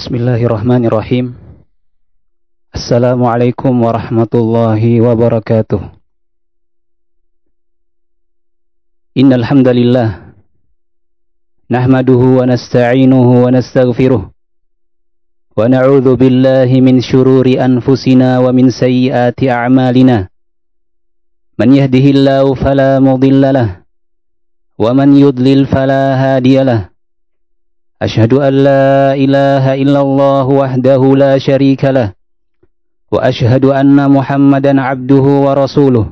Bismillahirrahmanirrahim. Assalamualaikum warahmatullahi wabarakatuh. Innal hamdalillah nahmaduhu wa nasta'inuhu wa nastaghfiruh wa na'udzu billahi min shururi anfusina wa min sayyiati a'malina. Man yahdihillahu fala mudilla lahu wa man yudlil fala hadiya lahu. Ashhadu an la ilaha illallah wahdahu la syarika lah wa ashhadu anna Muhammadan abduhu wa rasuluh.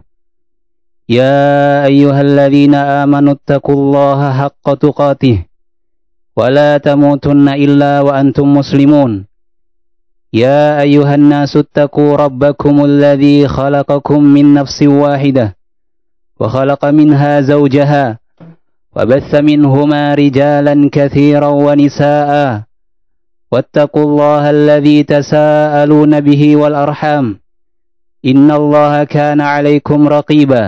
Ya ayyuhalladzina amanu taqullaha haqqa tuqatih wa la tamutunna illa wa antum muslimun. Ya ayyuhan nasu taqu rabbakumul ladzi khalaqakum min nafsin wahidah wa khalaqa minha zawjaha وبث منهما رجالا كثيرا ونساء واتقوا الله الذي تساءلون به والأرحام إن الله كان عليكم رقيبا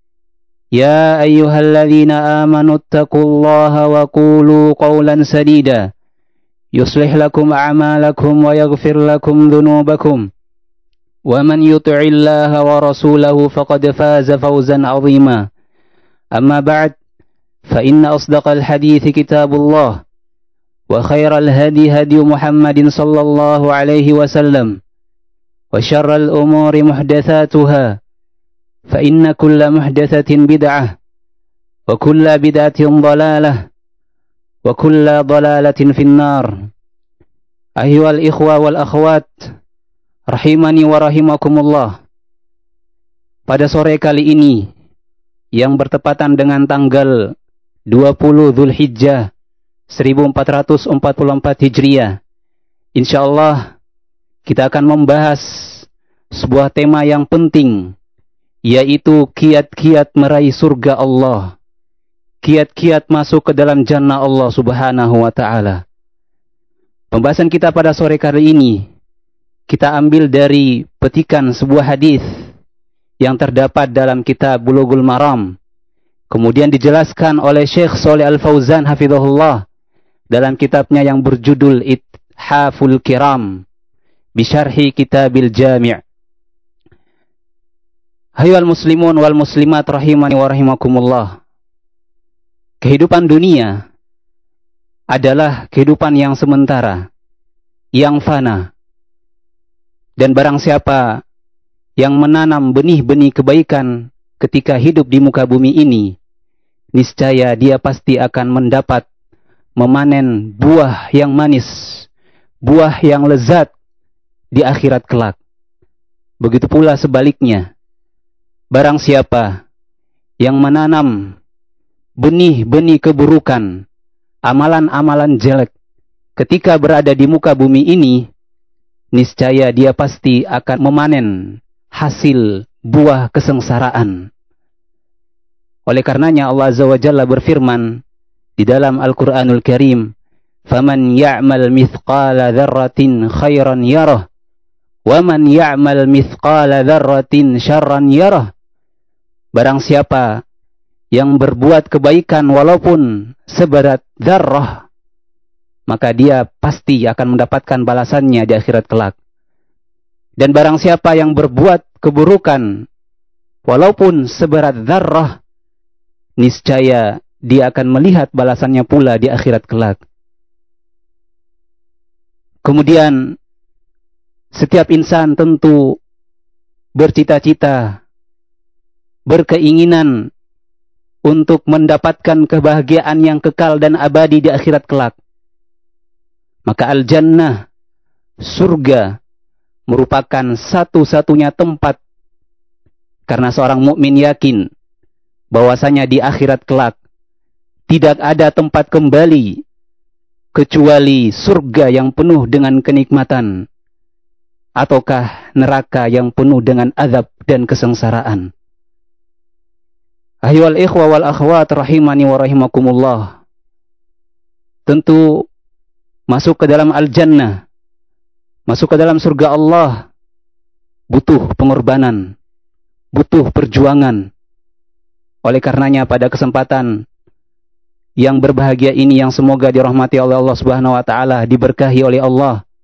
يا أيها الذين آمنوا اتقوا الله وقولوا قولا سديدا يصلح لكم أعمالكم ويغفر لكم ذنوبكم ومن يطع الله ورسوله فقد فاز فوزا عظيما أما بعد فإن أصدق الحديث كتاب الله وخير الهدي هدي محمد صلى الله عليه وسلم وشر الأمور محدثاتها فإن كل محدثة بدعة وكل بدعة ضلالة وكل ضلالة في النار. أيها الإخوة والأخوات rahimani wa rahimakumullah. Pada sore kali ini yang bertepatan dengan tanggal 20 Dzulhijjah 1444 Hijriah, insyaallah kita akan membahas sebuah tema yang penting, yaitu kiat-kiat meraih surga Allah, kiat-kiat masuk ke dalam jannah Allah Subhanahu wa taala. Pembahasan kita pada sore kali ini kita ambil dari petikan sebuah hadis yang terdapat dalam kitab Bulughul Maram, kemudian dijelaskan oleh Syekh Shalih Al-Fauzan hafizahullah dalam kitabnya yang berjudul Ithaful Kiram Bisyarhi Kitabil Jami'. Hayal muslimun wal muslimat rahimani wa rahimakumullah. Kehidupan dunia adalah kehidupan yang sementara, yang fana. Dan barang siapa yang menanam benih-benih kebaikan ketika hidup di muka bumi ini, niscaya dia pasti akan mendapat memanen buah yang manis, buah yang lezat di akhirat kelak. Begitu pula sebaliknya, barang siapa yang menanam benih-benih keburukan, amalan-amalan jelek ketika berada di muka bumi ini, niscaya dia pasti akan memanen hasil buah kesengsaraan. Oleh karenanya Allah Azza wa Jalla berfirman di dalam Al-Qur'anul Karim, "Faman ya'mal mithqala dzarratin khairan yarah, wa man ya'mal mithqala dzarratin syarran yarah." Barang siapa yang berbuat kebaikan walaupun seberat dzarrah, maka dia pasti akan mendapatkan balasannya di akhirat kelak. Dan barang siapa yang berbuat keburukan walaupun seberat dzarrah, niscaya dia akan melihat balasannya pula di akhirat kelak. Kemudian setiap insan tentu bercita-cita, berkeinginan untuk mendapatkan kebahagiaan yang kekal dan abadi di akhirat kelak. Maka al-jannah, surga, merupakan satu-satunya tempat, karena seorang mukmin yakin bahwasanya di akhirat kelak tidak ada tempat kembali kecuali surga yang penuh dengan kenikmatan ataukah neraka yang penuh dengan azab dan kesengsaraan. Ayyuhal ikhwa wal akhwat rahimani wa rahimakumullah. Tentu masuk ke dalam al-jannah, masuk ke dalam surga Allah butuh pengorbanan, butuh perjuangan. Oleh karenanya pada kesempatan yang berbahagia ini yang semoga dirahmati oleh Allah Subhanahu wa taala, diberkahi oleh Allah,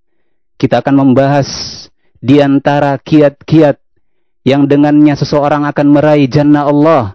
kita akan membahas di antara kiat-kiat yang dengannya seseorang akan meraih jannah Allah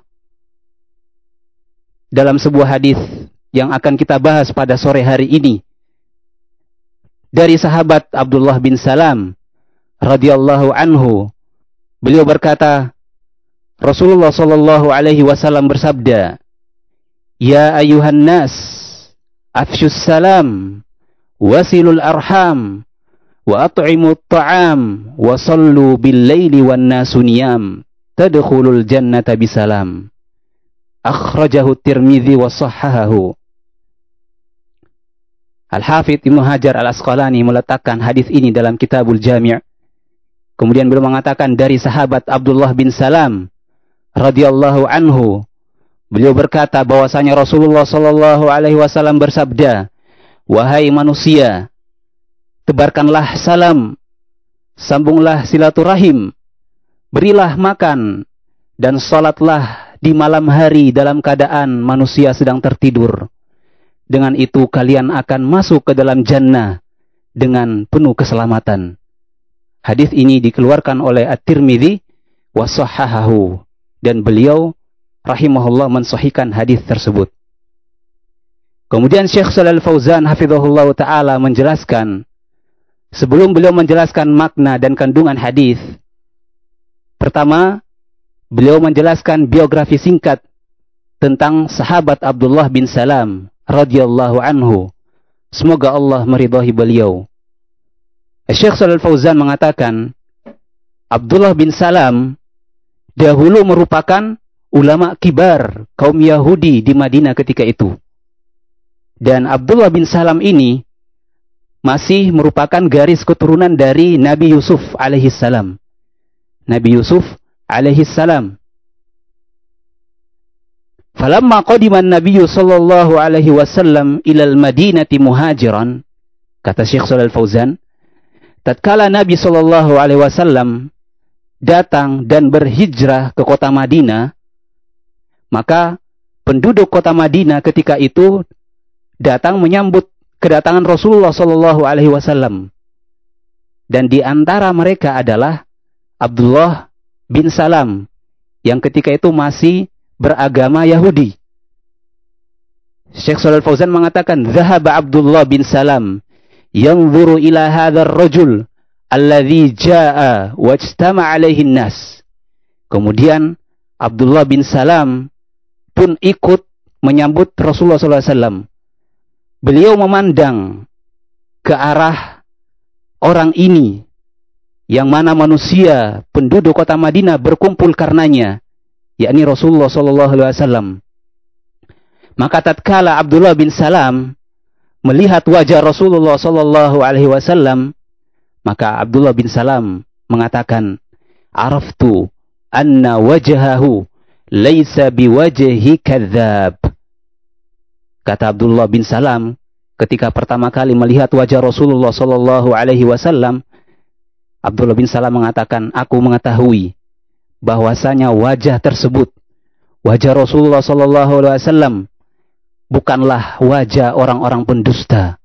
dalam sebuah hadis yang akan kita bahas pada sore hari ini dari sahabat Abdullah bin Salam radhiyallahu anhu. Beliau berkata, Rasulullah sallallahu alaihi wasallam bersabda, "Ya ayuhan nas, afshus salam, wasilul arham, wa at'imut ta'am, wa sallu bil laili wan nasu niyam, tadkhulul jannata bisalam." Akhrajahu Tirmidzi wa sahhahahu. Al-Hafidz Ibnu Hajar Al-Asqalani meletakkan hadis ini dalam Kitabul Jami'. Kemudian beliau mengatakan dari sahabat Abdullah bin Salam radhiyallahu anhu, beliau berkata bahwasanya Rasulullah sallallahu alaihi wasallam bersabda, "Wahai manusia, tebarkanlah salam, sambunglah silaturahim, berilah makan, dan salatlah di malam hari dalam keadaan manusia sedang tertidur. Dengan itu kalian akan masuk ke dalam jannah dengan penuh keselamatan." Hadis ini dikeluarkan oleh At-Tirmidzi wa sahhahahu, dan beliau rahimahullah mensahihkan hadis tersebut. Kemudian Syekh Shalal Fauzan hafizahullah taala menjelaskan, sebelum beliau menjelaskan makna dan kandungan hadis, pertama beliau menjelaskan biografi singkat tentang sahabat Abdullah bin Salam radhiyallahu anhu. Semoga Allah meridhahi beliau. Syekh Shalal Fauzan mengatakan, Abdullah bin Salam dahulu merupakan ulama kibar kaum Yahudi di Madinah ketika itu. Dan Abdullah bin Salam ini masih merupakan garis keturunan dari Nabi Yusuf alaihissalam. Nabi Yusuf alaihissalam. Falamma qadima an-nabiy sallallahu alaihi wasallam ila al-Madinati muhajiran, kata Syekh Shalal Fauzan, tatkala Nabi sallallahu alaihi wasallam datang dan berhijrah ke kota Madinah, maka penduduk kota Madinah ketika itu datang menyambut kedatangan Rasulullah sallallahu alaihi wasallam. Dan di antara mereka adalah Abdullah bin Salam yang ketika itu masih beragama Yahudi. Syekh Shalal Fauzan mengatakan, "Zahaba Abdullah bin Salam yanzuru ila hadzal rajul alladzi jaa wajtama alaihi nas." Kemudian Abdullah bin Salam pun ikut menyambut Rasulullah sallallahu alaihi wasallam. Beliau memandang ke arah orang ini yang mana manusia penduduk kota Madinah berkumpul karenanya, yakni Rasulullah sallallahu alaihi wasallam. Maka tatkala Abdullah bin Salam melihat wajah Rasulullah sallallahu alaihi wasallam, maka Abdullah bin Salam mengatakan, "Araftu anna wajhahu laisa biwajhi kadzdzab." Kata Abdullah bin Salam ketika pertama kali melihat wajah Rasulullah sallallahu alaihi wasallam, Abdullah bin Salam mengatakan, "Aku mengetahui bahwasanya wajah tersebut, wajah Rasulullah sallallahu alaihi wasallam, bukanlah wajah orang-orang pendusta."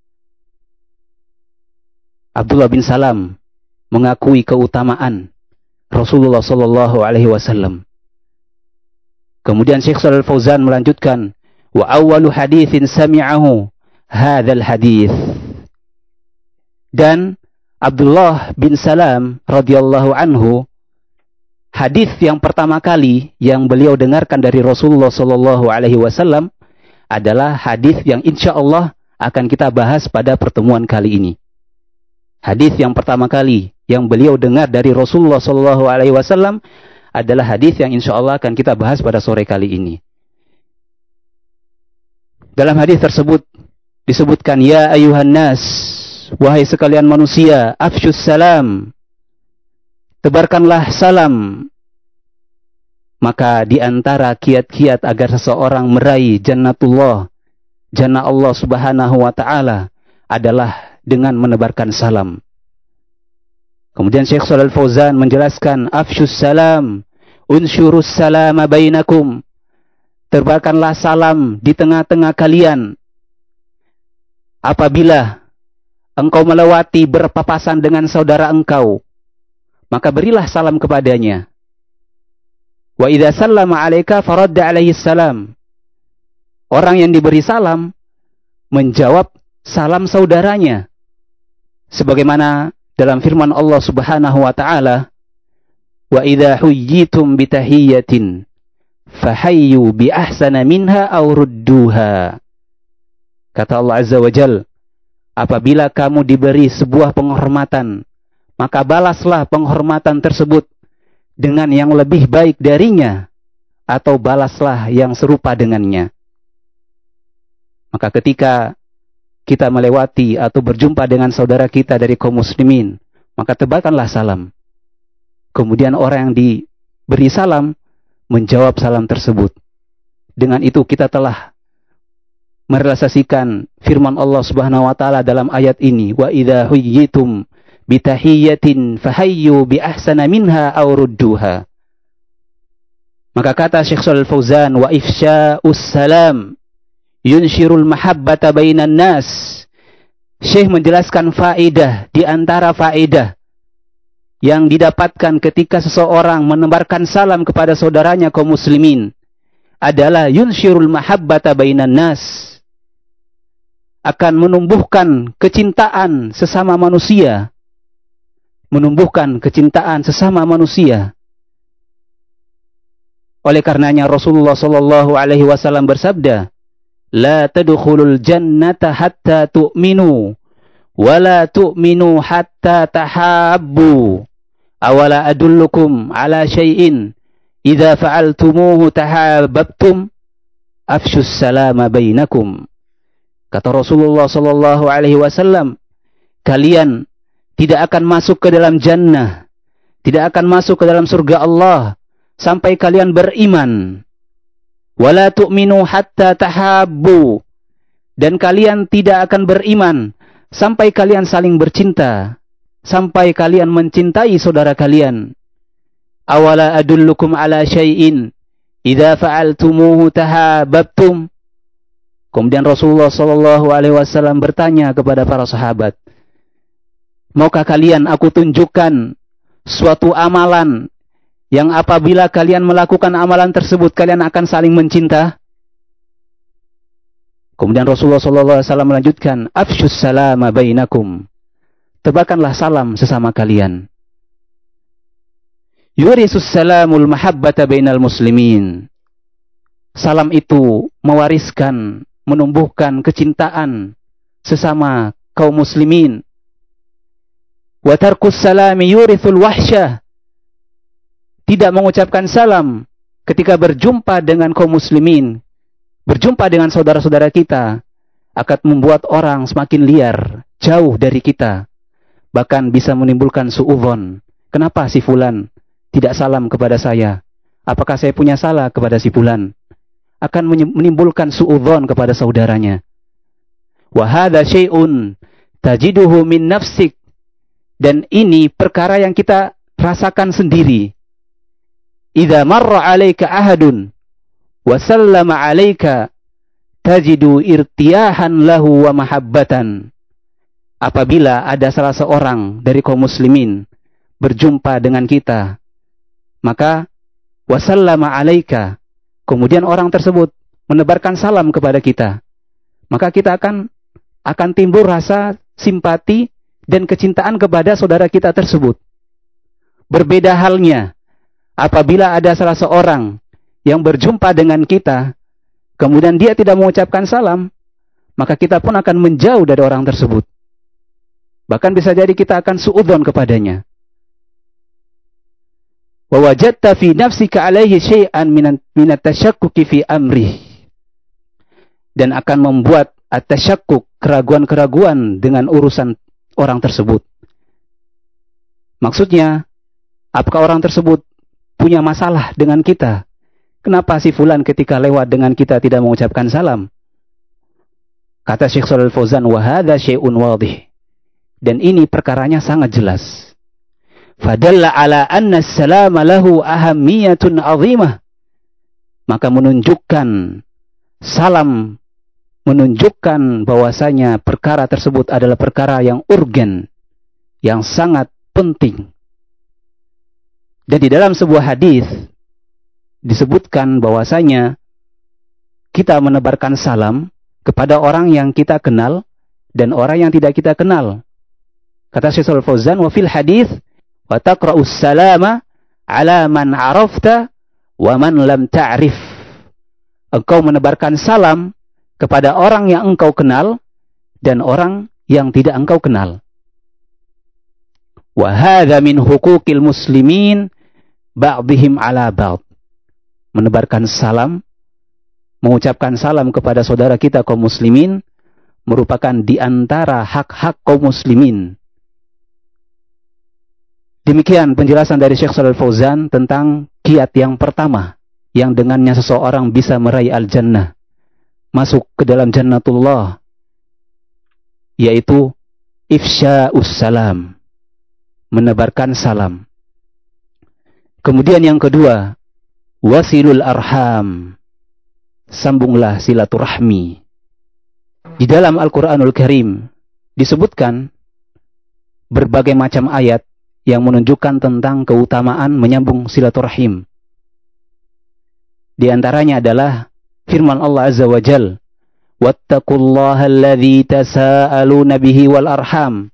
Abdullah bin Salam mengakui keutamaan Rasulullah sallallahu alaihi wasallam. Kemudian Syekh Shalal Fauzan melanjutkan, "Wa awwalu haditsin sami'ahu hadzal hadits." Dan Abdullah bin Salam radhiyallahu anhu, hadis yang pertama kali yang beliau dengarkan dari Rasulullah sallallahu alaihi wasallam adalah hadis yang insyaallah akan kita bahas pada pertemuan kali ini. Hadis yang pertama kali yang beliau dengar dari Rasulullah sallallahu alaihi wasallam adalah hadis yang insyaallah akan kita bahas pada sore kali ini. Dalam hadis tersebut disebutkan, "Ya ayuhan nas, wahai sekalian manusia, afsyus salam, tebarkanlah salam." Maka di antara kiat-kiat agar seseorang meraih jannatullah, jannah Allah Subhanahu wa taala, adalah dengan menebarkan salam. Kemudian Syekh Shalal Fauzan menjelaskan, "Afsyus salam, unsyurus salama bainakum." Tebarkanlah salam di tengah-tengah kalian. Apabila engkau melewati berpapasan dengan saudara engkau, maka berilah salam kepadanya. Wa idza sallama 'alaika faradda 'alaihi salam. Orang yang diberi salam menjawab salam saudaranya. Sebagaimana dalam firman Allah Subhanahu wa taala, "Wa idza huyyitum bi tahiyyatin fahayyu bi ahsana minha aw rudduha." Kata Allah Azza wa Jalla, apabila kamu diberi sebuah penghormatan, maka balaslah penghormatan tersebut dengan yang lebih baik darinya, atau balaslah yang serupa dengannya. Maka ketika kita melewati atau berjumpa dengan saudara kita dari kaum muslimin, maka tebarkanlah salam. Kemudian orang yang diberi salam menjawab salam tersebut. Dengan itu kita telah merealisasikan firman Allah Subhanahu wa taala dalam ayat ini, wa idza huyyitum bitahiyyatin fahayyu bi ahsana minha aw rudduha. Maka kata Syekh Shalal Fauzan, wa ifsya'us salam yunshirul mahabbata bainan nas. Syekh menjelaskan faedah di antara faedah yang didapatkan ketika seseorang menebarkan salam kepada saudaranya kaum muslimin adalah yunshirul mahabbata bainan nas, akan menumbuhkan kecintaan sesama manusia. Menumbuhkan kecintaan sesama manusia. Oleh karenanya Rasulullah sallallahu alaihi wasallam bersabda, "La tadkhulul jannata hatta tu'minu, wa la tu'minu hatta tahabbu. Awala adullukum ala syai'in idza fa'altumuhu tahabbtum, afshus salama bainakum." Kata Rasulullah sallallahu alaihi wasallam, kalian tidak akan masuk ke dalam jannah, tidak akan masuk ke dalam surga Allah sampai kalian beriman. Wala tu'minu hatta tahabbu, dan kalian tidak akan beriman sampai kalian saling bercinta, sampai kalian mencintai saudara kalian. Awala adullukum ala syai'in idza fa'altumuhu tahabbtum. Kemudian Rasulullah sallallahu alaihi wasallam bertanya kepada para sahabat, maukah kalian aku tunjukkan suatu amalan yang apabila kalian melakukan amalan tersebut kalian akan saling mencinta? Kemudian Rasulullah SAW melanjutkan, afshus salama bainakum. Tebarkanlah salam sesama kalian. Yurisus salamul mahabbata bainal muslimin. Salam itu mewariskan, menumbuhkan kecintaan sesama kaum muslimin. Wa tarkus salami yurithul wahsyah. Tidak mengucapkan salam ketika berjumpa dengan kaum muslimin, berjumpa dengan saudara-saudara kita, akan membuat orang semakin liar, jauh dari kita. Bahkan bisa menimbulkan suudzon. Kenapa si fulan tidak salam kepada saya? Apakah saya punya salah kepada si fulan? Akan menimbulkan suudzon kepada saudaranya. Wa hadza syai'un tajiduhu min nafsik. Dan ini perkara yang kita rasakan sendiri. Idza marra 'alaika ahadun wa sallama 'alaika tajidu irtiyahan lahu wa mahabbatan. Apabila ada salah seorang dari kaum muslimin berjumpa dengan kita, maka wa sallama 'alaika, kemudian orang tersebut menebarkan salam kepada kita, maka kita akan timbul rasa simpati dan kecintaan kepada saudara kita tersebut. Berbeda halnya apabila ada salah seorang yang berjumpa dengan kita, kemudian dia tidak mengucapkan salam, maka kita pun akan menjauh dari orang tersebut. Bahkan bisa jadi kita akan suudzon kepadanya. Wa wajadta fi nafsika alaihi syai'an min at-tashakkuk fi amrih. Dan akan membuat at-tashakkuk, keraguan-keraguan dengan urusan orang tersebut. Maksudnya, apakah orang tersebut punya masalah dengan kita? Kenapa si fulan ketika lewat dengan kita tidak mengucapkan salam? Kata Syekh Shalal Fauzan, wa hadza syai'un wadih. Dan ini perkaranya sangat jelas. Fadalla ala anna as-salama lahu ahammiyatun 'azimah. Maka menunjukkan salam menunjukkan bahwasanya perkara tersebut adalah perkara yang urgen, yang sangat penting. Dan di dalam sebuah hadis disebutkan bahwasanya kita menebarkan salam kepada orang yang kita kenal dan orang yang tidak kita kenal. Kata Syekh Shalal Fauzan, wa fil hadis wa taqra'us salama ala man 'arafta wa man lam ta'rif. Engkau menebarkan salam kepada orang yang engkau kenal dan orang yang tidak engkau kenal. Wa hadza min huquqil muslimin ba'dihim 'ala ba'd. Menebarkan salam, mengucapkan salam kepada saudara kita kaum muslimin merupakan di antara hak-hak kaum muslimin. Demikian penjelasan dari Syekh Shalal Fauzan tentang kiat yang pertama yang dengannya seseorang bisa meraih al-jannah, masuk ke dalam jannatullah, yaitu ifsya'us salam, menebarkan salam. Kemudian yang kedua, wasilul arham, sambunglah silaturahmi. Di dalam Al-Quranul Karim disebutkan berbagai macam ayat yang menunjukkan tentang keutamaan menyambung silaturahim. Di antaranya adalah firman Allah Azza wa Jal, wattaqullaha alladzi tasaaluna bihi wal arham.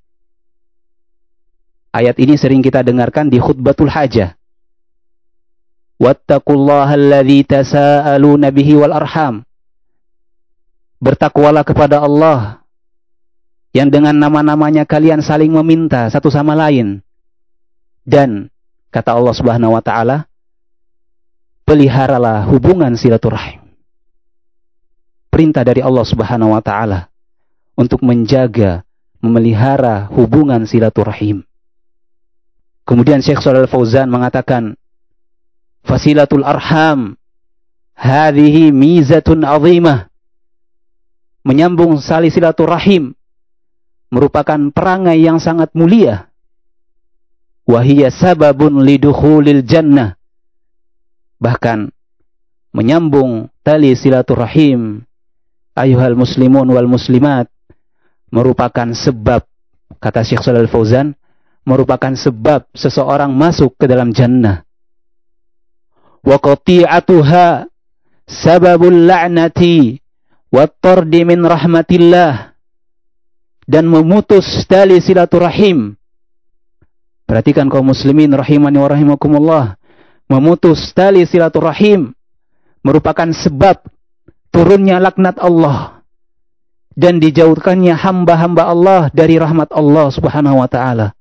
Ayat ini sering kita dengarkan di khutbatul hajah. Wattaqullaha alladzi tasaaluna bihi wal arham. Bertakwalah kepada Allah yang dengan nama-namanya kalian saling meminta satu sama lain. Dan kata Allah Subhanahu wa taala, peliharalah hubungan silaturahim. Perintah dari Allah Subhanahu wa taala untuk menjaga, memelihara hubungan silaturahim. Kemudian Syekh Shalal Fauzan mengatakan, fasilatul arham hadhihi mizatun azimah. Menyambung tali silaturahim merupakan perangai yang sangat mulia. Wahiyya sababun lidukhulil jannah. Bahkan menyambung tali silaturahim, ayuhal muslimun wal muslimat, merupakan sebab, kata Syekh Shalal Fauzan, merupakan sebab seseorang masuk ke dalam jannah. Wa qati'atuha sababul la'nati wat tardi min rahmatillah. Dan memutus tali silaturahim, perhatikan kaum muslimin rahimani wa rahimakumullah, memutus tali silaturahim merupakan sebab turunnya laknat Allah dan dijauhkannya hamba-hamba Allah dari rahmat Allah Subhanahu wa taala.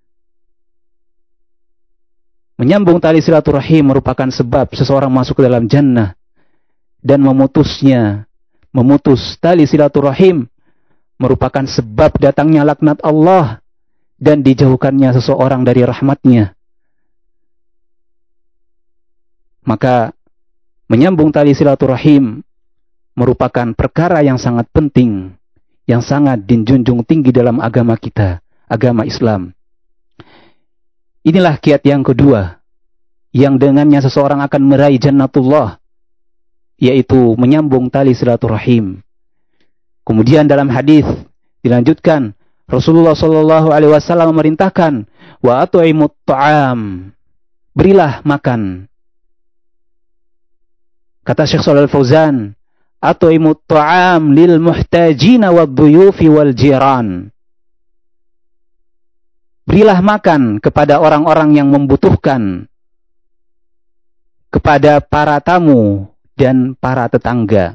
Menyambung tali silaturahim merupakan sebab seseorang masuk ke dalam jannah, dan memutus tali silaturahim merupakan sebab datangnya laknat Allah dan dijauhkannya seseorang dari rahmatnya. Maka menyambung tali silaturahim merupakan perkara yang sangat penting, yang sangat dijunjung tinggi dalam agama kita, agama Islam. Inilah kiat yang kedua yang dengannya seseorang akan meraih jannatullah, yaitu menyambung tali silaturahim. Kemudian dalam hadis dilanjutkan, Rasulullah Shallallahu Alaihi Wasallam memerintahkan, wa at'imut ta'am, berilah makan. Kata Syekh Shalal Fauzan, at'imut ta'am lil muhtajina wad duyufi wal jiran. Berilah makan kepada orang-orang yang membutuhkan, kepada para tamu dan para tetangga.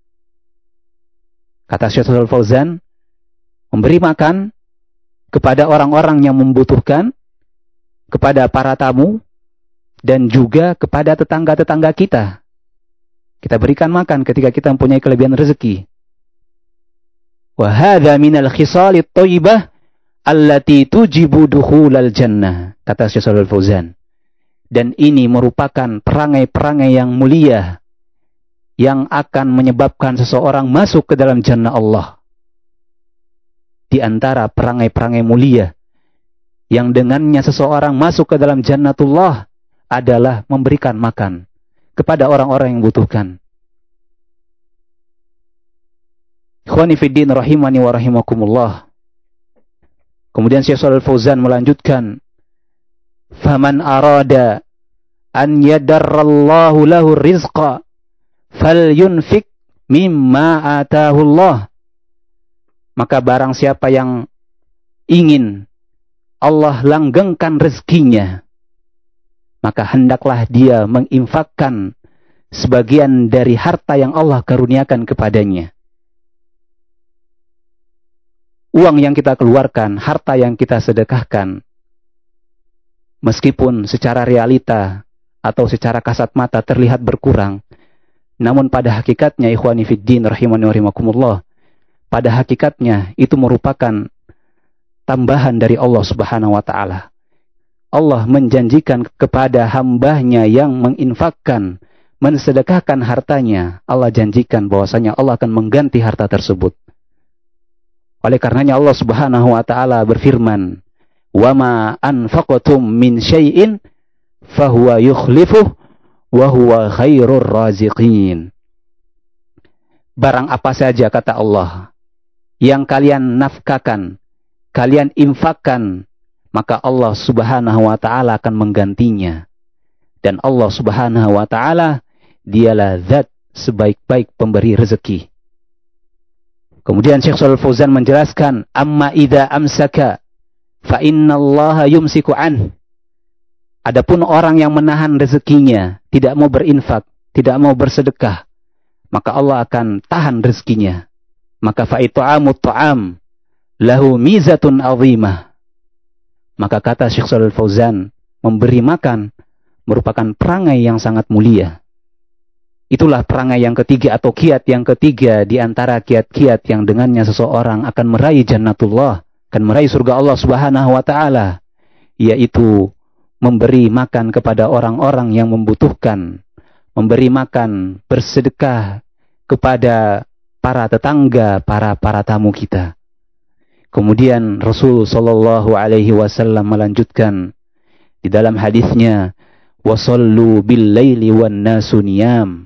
Kata Syekh Shalal Fauzan, memberi makan kepada orang-orang yang membutuhkan, kepada para tamu, dan juga kepada tetangga-tetangga kita. Kita berikan makan ketika kita mempunyai kelebihan rezeki. Wa hadza minal khisalit thayyibah allati tujibu dukhulal jannah. Kata Syekh Shalal Fauzan. Dan ini merupakan perangai-perangai yang mulia yang akan menyebabkan seseorang masuk ke dalam jannah Allah. Di antara perangai-perangai mulia yang dengannya seseorang masuk ke dalam jannatullah adalah memberikan makan kepada orang-orang yang membutuhkan. Ikhwani fiddin rahimani wa rahimakumullah. Kemudian Syekh Shalal Fauzan melanjutkan, faman arada an yadarrallahu lahu rizqa falyunfik mimma atahu Allah. Maka barang siapa yang ingin Allah langgengkan rezekinya, maka hendaklah dia menginfakkan sebagian dari harta yang Allah karuniakan kepadanya. Uang yang kita keluarkan, harta yang kita sedekahkan, meskipun secara realita atau secara kasat mata terlihat berkurang, namun pada hakikatnya, ikhwani fiddin rahimani wa rahimakumullah, pada hakikatnya itu merupakan tambahan dari Allah Subhanahu wa taala. Allah menjanjikan kepada hambanya yang menginfakkan, mensedekahkan hartanya, Allah janjikan bahwasanya Allah akan mengganti harta tersebut. Oleh karenanya Allah Subhanahu wa taala berfirman, "Wa ma anfaqtum min syai'in fahuwa yukhlifuh wa huwa khairur raziqin." Barang apa saja, kata Allah, yang kalian nafkahkan, kalian infakkan, maka Allah Subhanahu wa taala akan menggantinya. Dan Allah Subhanahu wa taala dialah zat sebaik-baik pemberi rezeki. Kemudian Syekh Shalal Fauzan menjelaskan, amma idza amsaka fa innallaha yumsiku an. Adapun orang yang menahan rezekinya, tidak mau berinfak, tidak mau bersedekah, maka Allah akan tahan rezekinya. Maka fa it'amut ta'am lahu mizatun 'azimah. Maka kata Syekh Shalal Fauzan, memberi makan merupakan perangai yang sangat mulia. Itulah perangai yang ketiga atau kiat yang ketiga di antara kiat-kiat yang dengannya seseorang akan meraih jannatullah, akan meraih surga Allah Subhanahu wa taala, yaitu memberi makan kepada orang-orang yang membutuhkan, memberi makan, bersedekah kepada para tetangga, para tamu kita. Kemudian Rasul sallallahu alaihi wasallam melanjutkan di dalam hadisnya, "Wasallu bil laili wan nasu niyam."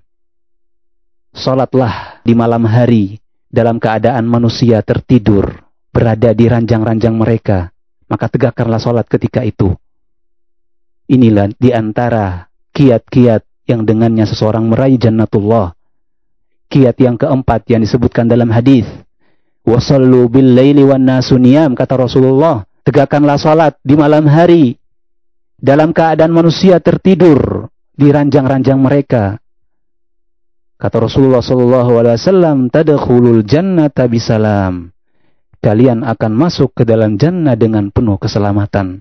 Salatlah di malam hari dalam keadaan manusia tertidur, berada di ranjang-ranjang mereka, maka tegakkanlah salat ketika itu. Inilah di antara kiat-kiat yang dengannya seseorang meraih jannatullah. Kiat yang keempat yang disebutkan dalam hadis, "Wasallu bil laili wan nasu niyam," kata Rasulullah, tegakkanlah salat di malam hari dalam keadaan manusia tertidur di ranjang-ranjang mereka. Kata Rasulullah sallallahu alaihi wasallam, "Tadkhulul jannata bisalam." Kalian akan masuk ke dalam jannah dengan penuh keselamatan.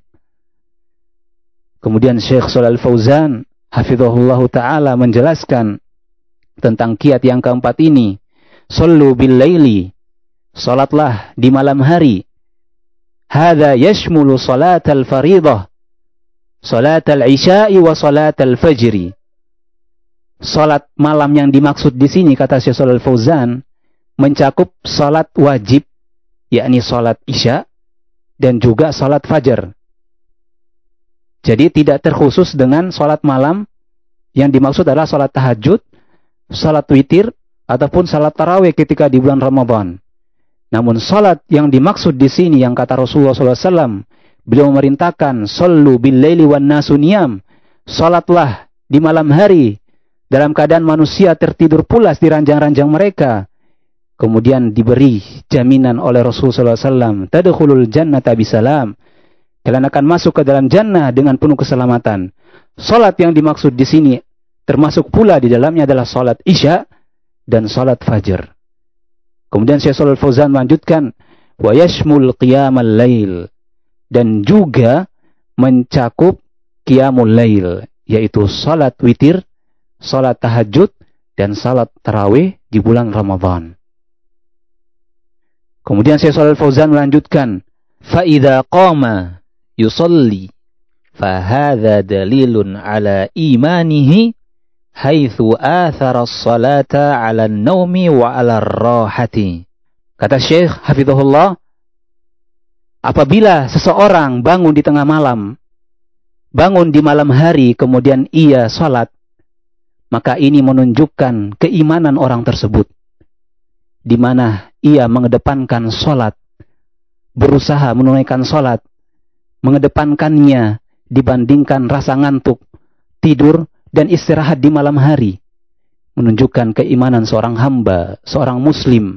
Kemudian Syekh Shalal Fauzan hafizahullahu taala menjelaskan tentang kiat yang keempat ini, "Shallu bil laili." Salatlah di malam hari. Hadza yashmulu salatal fariidah, salatal isya'i wa salatal fajri. Salat malam yang dimaksud di sini, kata Syekh Shalal Fauzan, mencakup salat wajib, yakni salat isya, dan juga salat fajar. Jadi tidak terkhusus dengan salat malam, yang dimaksud adalah salat tahajud, salat witir, ataupun salat tarawih ketika di bulan Ramadan. Namun salat yang dimaksud di sini, yang kata Rasulullah SAW, beliau memerintahkan, "Shallu bil laili wan nasu niyam." Salatlah di malam hari dalam keadaan manusia tertidur pulas di ranjang-ranjang mereka. Kemudian diberi jaminan oleh Rasulullah SAW, "Tadkhulul jannata bisalam." Kalian akan masuk ke dalam jannah dengan penuh keselamatan. Salat yang dimaksud di sini termasuk pula di dalamnya adalah salat isya dan salat fajar. Kemudian Syekh Shalal Fauzan melanjutkan, "Wa yashmul qiyamal lail." Dan juga mencakup qiyamul lail, yaitu salat witir, salat tahajud, dan salat tarawih di bulan Ramadan. Kemudian Syekh Shalal Fauzan melanjutkan, "Fa idza qama yusalli fa hadza dalilun ala imanihi haitsu athara as-salata 'ala an-naumi wa 'ala ar-rahati." Kata Syekh hafizahullah, apabila seseorang bangun di tengah malam, bangun di malam hari, kemudian ia salat, maka ini menunjukkan keimanan orang tersebut, di mana ia mengedepankan sholat, berusaha menunaikan sholat, mengedepankannya dibandingkan rasa ngantuk, tidur, dan istirahat di malam hari, menunjukkan keimanan seorang hamba, seorang muslim,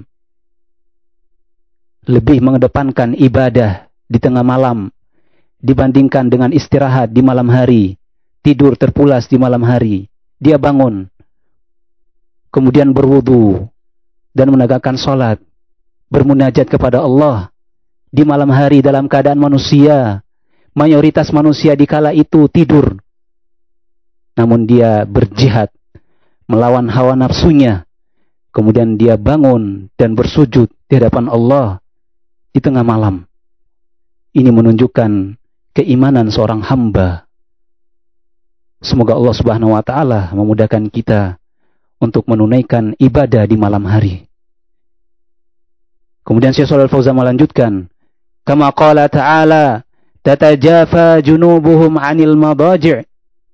lebih mengedepankan ibadah di tengah malam dibandingkan dengan istirahat di malam hari, tidur terpulas di malam hari. Dia bangun, kemudian berwudu dan menegakkan sholat, bermunajat kepada Allah di malam hari dalam keadaan manusia. Mayoritas manusia di kala itu tidur. Namun dia berjihad melawan hawa nafsunya. Kemudian dia bangun dan bersujud di hadapan Allah di tengah malam. Ini menunjukkan keimanan seorang hamba. Semoga Allah Subhanahu wa taala memudahkan kita untuk menunaikan ibadah di malam hari. Kemudian Syekh Shalal Fauzan melanjutkan, kama qala ta'ala, tatajafa junubuhum 'anil madaji'.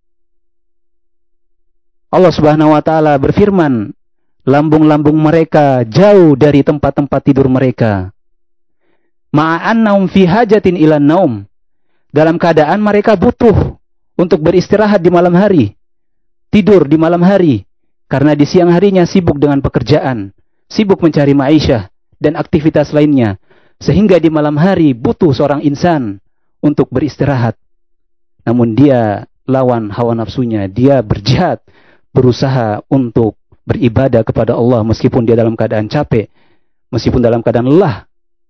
Allah Subhanahu wa taala berfirman, lambung-lambung mereka jauh dari tempat-tempat tidur mereka. Ma'annahum fi hajatin ilan naum. Dalam keadaan mereka butuh untuk beristirahat di malam hari, tidur di malam hari, karena di siang harinya sibuk dengan pekerjaan, sibuk mencari ma'isyah dan aktivitas lainnya, sehingga di malam hari butuh seorang insan untuk beristirahat. Namun dia lawan hawa nafsunya, dia berjihad, berusaha untuk beribadah kepada Allah meskipun dia dalam keadaan capek, meskipun dalam keadaan lelah.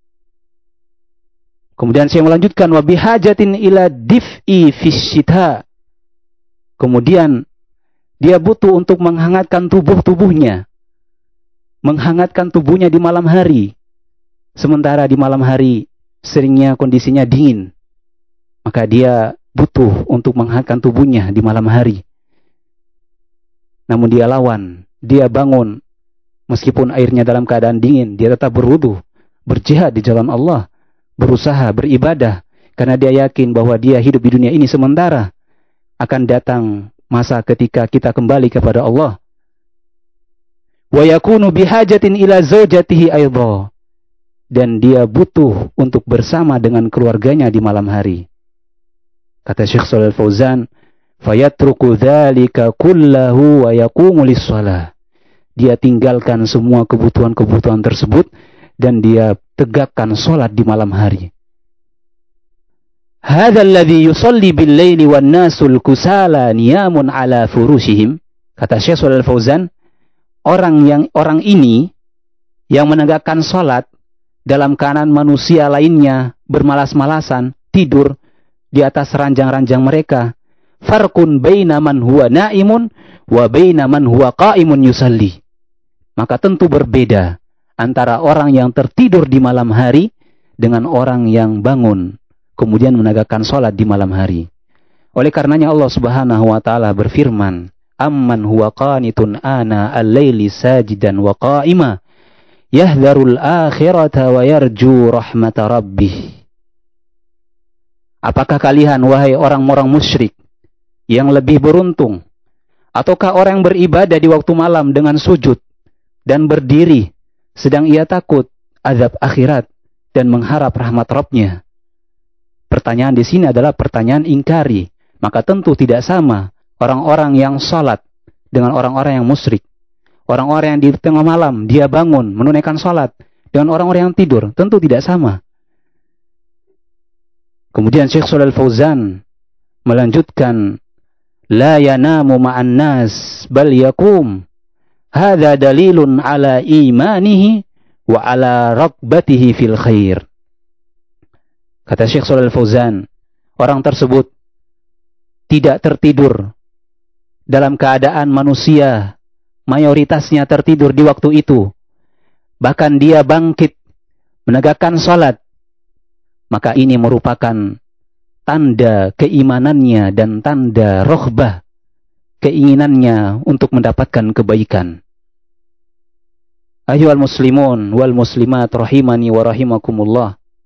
Kemudian saya melanjutkan, wa bihajatin ila dif'i fisyita. Kemudian dia butuh untuk menghangatkan tubuhnya, menghangatkan tubuhnya di malam hari. Sementara di malam hari seringnya kondisinya dingin, maka dia butuh untuk menghangatkan tubuhnya di malam hari. Namun dia lawan, dia bangun, meskipun airnya dalam keadaan dingin, dia tetap berwudu, berjihad di jalan Allah, berusaha beribadah, karena dia yakin bahwa dia hidup di dunia ini sementara. Akan datang masa ketika kita kembali kepada Allah. Wa yakunu bihajatin ila zaujatihi aidha. Dan dia butuh untuk bersama dengan keluarganya di malam hari. Kata Syekh Shalal Fauzan, fayatruku dzalika kullahu wa yaqumu lis-shalah. Dia tinggalkan semua kebutuhan-kebutuhan tersebut dan dia tegakkan sholat di malam hari. Hadzal ladzi yusalli bil-laili wan-nasul kusala niyamun ala furushihim. Kata Syekh Shalal Fauzan, orang ini yang menegakkan sholat dalam keadaan manusia lainnya bermalas-malasan, tidur di atas ranjang-ranjang mereka. Farqun baina man huwa naimun wa baina man huwa qaimun yusalli. Maka tentu berbeda antara orang yang tertidur di malam hari dengan orang yang bangun kemudian menegakkan sholat di malam hari. Oleh karenanya Allah Subhanahu wa taala berfirman, amman huwa qanitun ana al-laili sajidan wa qa'ima yahdharul akhirata wa yarju rahmata rabbih. Apakah kalian wahai orang-orang musyrik yang lebih beruntung, ataukah orang yang beribadah di waktu malam dengan sujud dan berdiri sedang ia takut azab akhirat dan mengharap rahmat Rabb-Nya? Pertanyaan di sini adalah pertanyaan ingkari. Maka tentu tidak sama orang-orang yang salat dengan orang-orang yang musyrik. Orang-orang yang di tengah malam dia bangun menunaikan salat dengan orang-orang yang tidur tentu tidak sama. Kemudian Syekh Shalal Fauzan melanjutkan, la yanamu ma'an nas bal yakum. Hadza dalilun ala imanihi wa ala ragbatihi fil khair. Kata Syekh Shalal Fauzan, orang tersebut tidak tertidur dalam keadaan manusia, mayoritasnya tertidur di waktu itu. Bahkan dia bangkit menegakkan salat. Maka ini merupakan tanda keimanannya dan tanda rohbah, keinginannya untuk mendapatkan kebaikan. Ayyuhal muslimun wal muslimat rahimani wa rahimakumullah.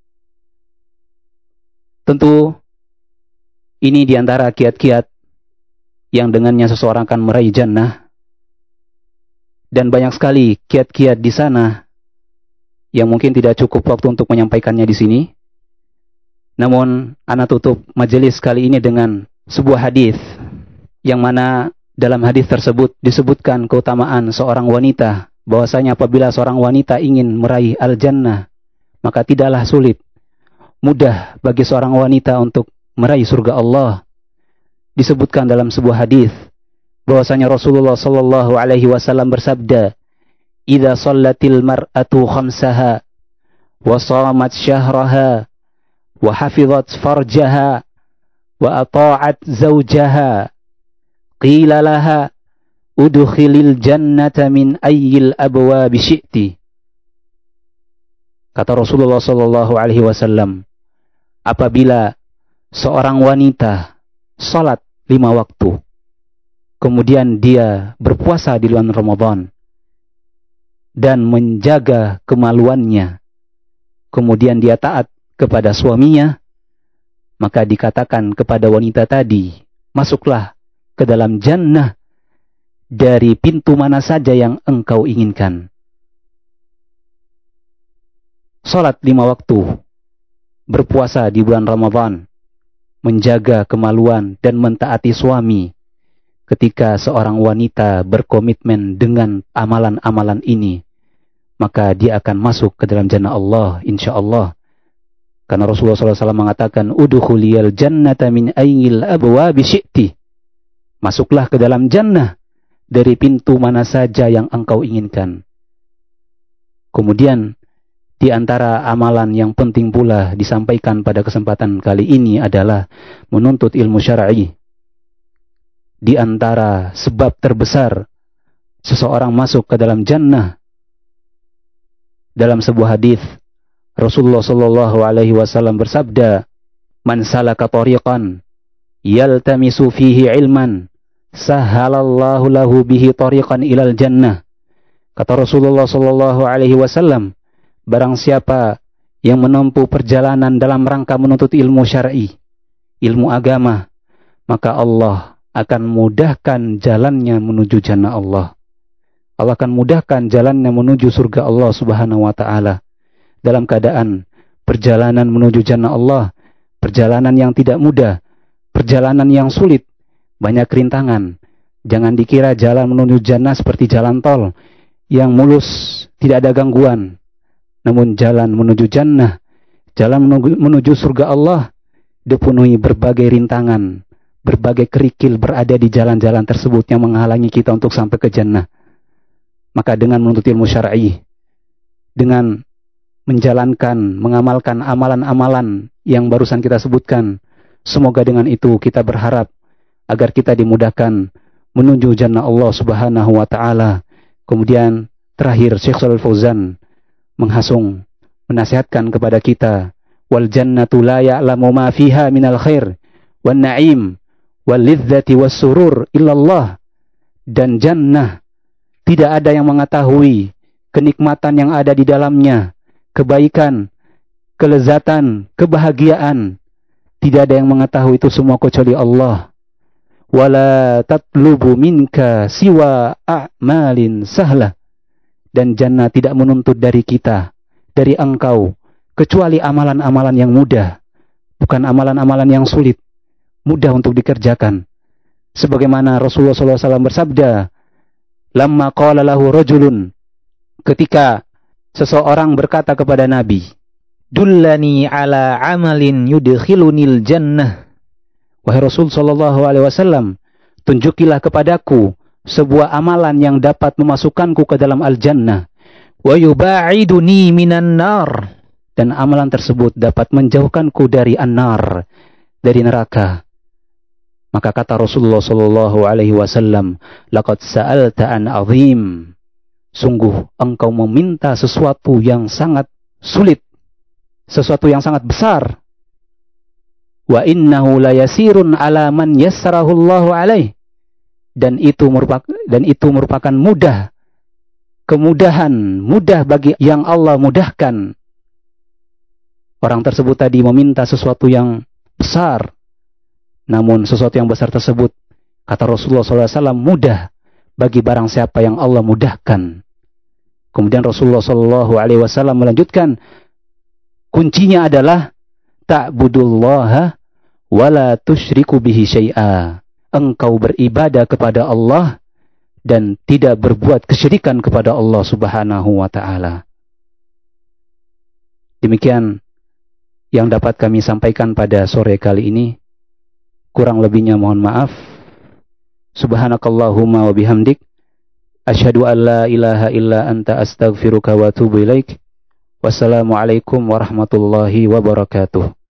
Tentu ini diantara kiat-kiat yang dengannya seseorang akan meraih jannah. Dan banyak sekali kiat-kiat di sana yang mungkin tidak cukup waktu untuk menyampaikannya di sini. Namun, ana tutup majelis kali ini dengan sebuah hadis yang mana dalam hadis tersebut disebutkan keutamaan seorang wanita, bahwasanya apabila seorang wanita ingin meraih al-jannah, maka tidaklah sulit, mudah bagi seorang wanita untuk meraih surga Allah. Disebutkan dalam sebuah hadis bahwasanya Rasulullah sallallahu alaihi wasallam bersabda, "Idza shallatil mar'atu khamsaha wa shamat syahraha wa hafizat farjaha wa ata'at zawjaha qila laha udkhilil jannata min ayyil abwabi syi'ti." Kata Rasulullah sallallahu alaihi wasallam, apabila seorang wanita salat 5 waktu, kemudian dia berpuasa di bulan Ramadan dan menjaga kemaluannya, kemudian dia taat kepada suaminya, maka dikatakan kepada wanita tadi, masuklah ke dalam jannah dari pintu mana saja yang engkau inginkan. Salat 5 waktu, berpuasa di bulan Ramadan, menjaga kemaluan dan mentaati suami. Ketika seorang wanita berkomitmen dengan amalan-amalan ini, maka dia akan masuk ke dalam jannah Allah, insyaallah. Karena Rasulullah SAW mengatakan, udkhuliyal jannata min ayyil abwabi syi'ti. Masuklah ke dalam jannah dari pintu mana saja yang engkau inginkan. Kemudian, di antara amalan yang penting pula disampaikan pada kesempatan kali ini adalah menuntut ilmu syar'i. Di antara sebab terbesar seseorang masuk ke dalam jannah, dalam sebuah hadis Rasulullah sallallahu alaihi wasallam bersabda, "Man salaka tariqan yaltamisu fihi ilman, sahhalallahu lahu bihi tariqan ilal jannah." Kata Rasulullah sallallahu alaihi wasallam, barang siapa yang menempuh perjalanan dalam rangka menuntut ilmu syar'i, ilmu agama, maka Allah akan mudahkan jalannya menuju jannah Allah. Allah akan mudahkan jalannya menuju surga Allah Subhanahu wa taala. Dalam keadaan perjalanan menuju jannah Allah, perjalanan yang tidak mudah, perjalanan yang sulit, banyak rintangan. Jangan dikira jalan menuju jannah seperti jalan tol yang mulus, tidak ada gangguan. Namun jalan menuju jannah, jalan menuju surga Allah dipenuhi berbagai rintangan, berbagai kerikil berada di jalan-jalan tersebut yang menghalangi kita untuk sampai ke jannah. Maka dengan menuntut ilmu syar'i, dengan menjalankan, mengamalkan amalan-amalan yang barusan kita sebutkan, semoga dengan itu kita berharap agar kita dimudahkan menuju jannah Allah Subhanahu wa taala. Kemudian terakhir Syekh Shalal Fauzan menghasung, menasihatkan kepada kita, wal jannatu la ya'lamu ma fiha minal khair wan na'im wal lidzati was surur illallah. Dan jannah tidak ada yang mengetahui kenikmatan yang ada di dalamnya, kebaikan, kelezatan, kebahagiaan. Tidak ada yang mengetahui itu semua kecuali Allah. Wala tatlubu minka siwa a'malin sahlah. Dan jannah tidak menuntut dari kita, dari engkau, kecuali amalan-amalan yang mudah. Bukan amalan-amalan yang sulit, mudah untuk dikerjakan. Sebagaimana Rasulullah SAW bersabda, lamma qala lahu rajulun, ketika seseorang berkata kepada Nabi, dullani ala amalin yudkhilunil jannah. Wahai Rasul SAW, tunjukilah kepadaku sebuah amalan yang dapat memasukkanku ke dalam al-jannah. Wa yuba'iduni minan nar. Dan amalan tersebut dapat menjauhkanku dari an-nar, dari neraka. Maka kata Rasulullah SAW, laqad sa'alta an azim. Sungguh engkau meminta sesuatu yang sangat sulit, sesuatu yang sangat besar. Wa innahu la yasirun ala man yassarahu Allahu alaih. Dan itu merupakan mudah, kemudahan, mudah bagi yang Allah mudahkan. Orang tersebut tadi meminta sesuatu yang besar, namun sesuatu yang besar tersebut, kata Rasulullah SAW, mudah bagi barang siapa yang Allah mudahkan. Kemudian Rasulullah Shallallahu Alaihi Wasallam melanjutkan, kuncinya adalah ta'budullaha wala tusyriku bihi syai'a. Engkau beribadah kepada Allah dan tidak berbuat kesyirikan kepada Allah Subhanahu wa taala. Demikian yang dapat kami sampaikan pada sore kali ini. Kurang lebihnya mohon maaf. Subhanakallahumma wa bihamdik, asyhadu an la ilaha illa anta astaghfiruka wa atubu ilaik. Wassalamualaikum warahmatullahi wabarakatuh.